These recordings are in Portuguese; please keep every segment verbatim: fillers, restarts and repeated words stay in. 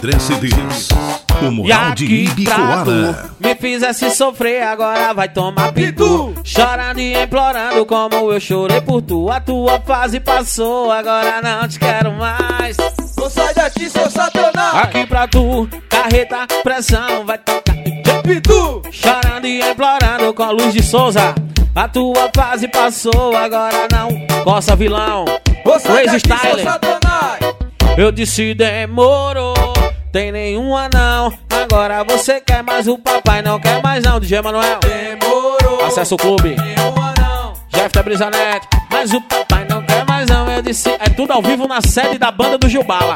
André Cedês, o moral de Ibicoara. Me fizesse sofrer, agora vai tomar pitu. Chorando e implorando como eu chorei por tu. A tua fase passou, agora não te quero mais. Vou sair daqui, seu satanás. Aqui pra tu, carreta, pressão, vai tocar pitu. Chorando e implorando com a Luz de Souza. A tua fase passou, agora não. Coça vilão, Crazy Style. Eu disse demorou, tem nenhuma não. Agora você quer, mas o papai não quer mais não. D J Manuel, demorou. Acesso o clube, nenhuma não. Jeff da Brisanete, mas o papai não quer mais não. Eu disse, é tudo ao vivo na sede da banda do Gilbala.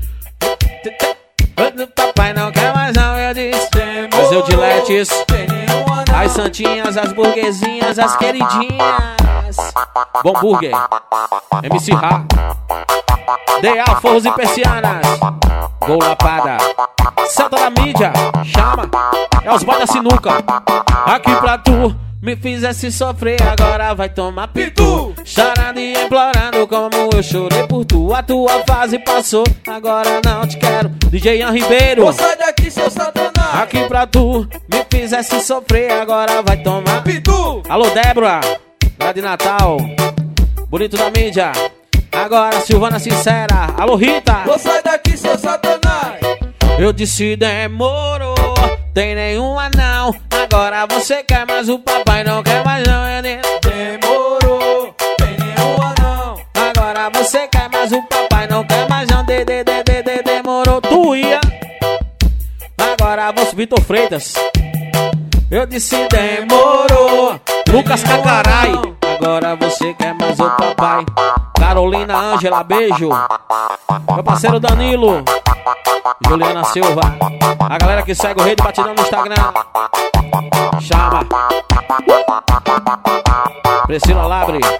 O papai não quer mais não. Eu disse, demorou. Mas eu diletes, as santinhas, as burguesinhas, as queridinhas. Bom Burger, M C Rá, D A, Forros e Persianas, Gol Lapada, Celta da Mídia, chama, é os boys da sinuca. Aqui pra tu, me fizesse sofrer, agora vai tomar pitu. Chorando e implorando como eu chorei por tu. A tua fase passou, agora não te quero. D J Ian Ribeiro, vou sair daqui, seu satanás. Aqui pra tu, me fizesse sofrer, agora vai tomar pitu. Alô Débora, lá de Natal, bonito da mídia. Agora Silvana Sincera, alô Rita, vou sair daqui, seu satanás. Eu disse demorou, tem nenhuma não. Agora você quer, mas o papai não quer mais não. Eu disse, demorou, tem nenhuma não. Agora você quer, mas o papai não quer mais não. De, de, de, de, de, demorou, tu ia. Agora você, Vitor Freitas. Eu disse demorou, Lucas Cacarai. Agora você quer, mas o papai. Carolina Ângela, beijo. Meu parceiro Danilo, Juliana Silva, a galera que segue o Rei do Batidão no Instagram. Chama Priscila Labre,